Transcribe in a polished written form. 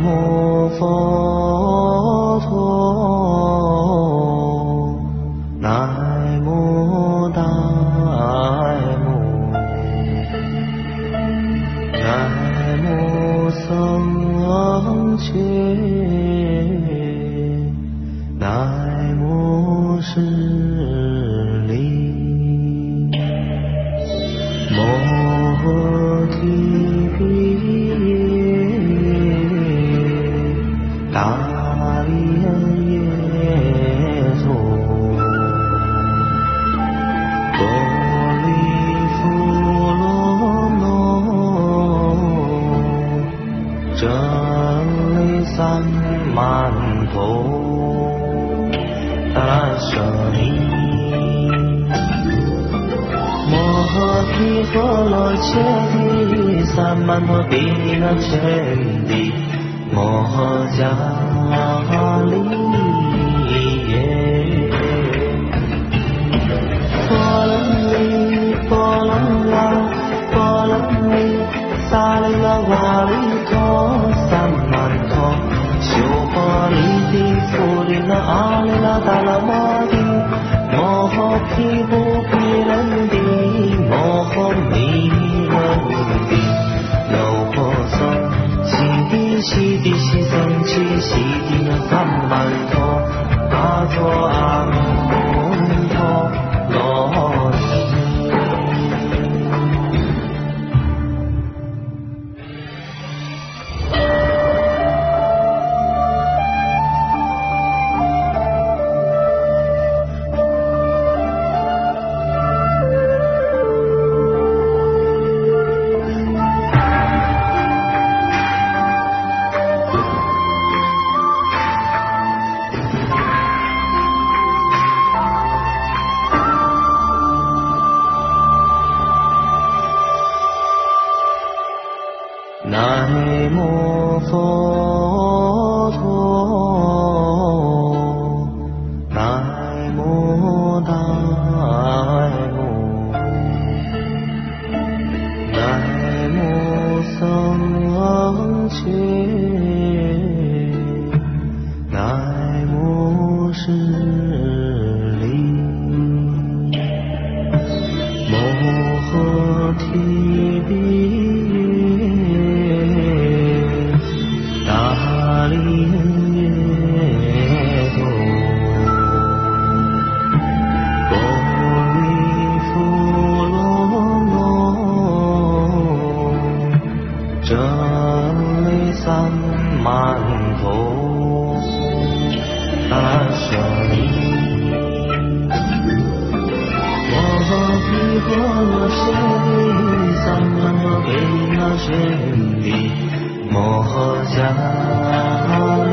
无佛陀，南无大母，南无僧伽，南无释利摩提毗达利耶娑，波利富罗罗，真理三曼陀，达拉舍利。摩提婆罗伽帝三曼陀毗那揭谛摩迦利耶，波罗蜜波罗拉波罗蜜萨利拉瓦利陀三曼陀，修波利地富利那阿利那达拉摩地摩诃毗布毗人地摩诃弥人地楼婆僧悉地悉地悉僧悉悉地那三曼陀阿陀阿弥陀罗尼。南无佛陀，南无大母，南无僧伽，南无释利摩诃提毗达利耶陀，波利富罗罗，真理三曼陀，达拉舍利摩诃毗婆罗伽帝三曼陀毗那揭谛摩诃迦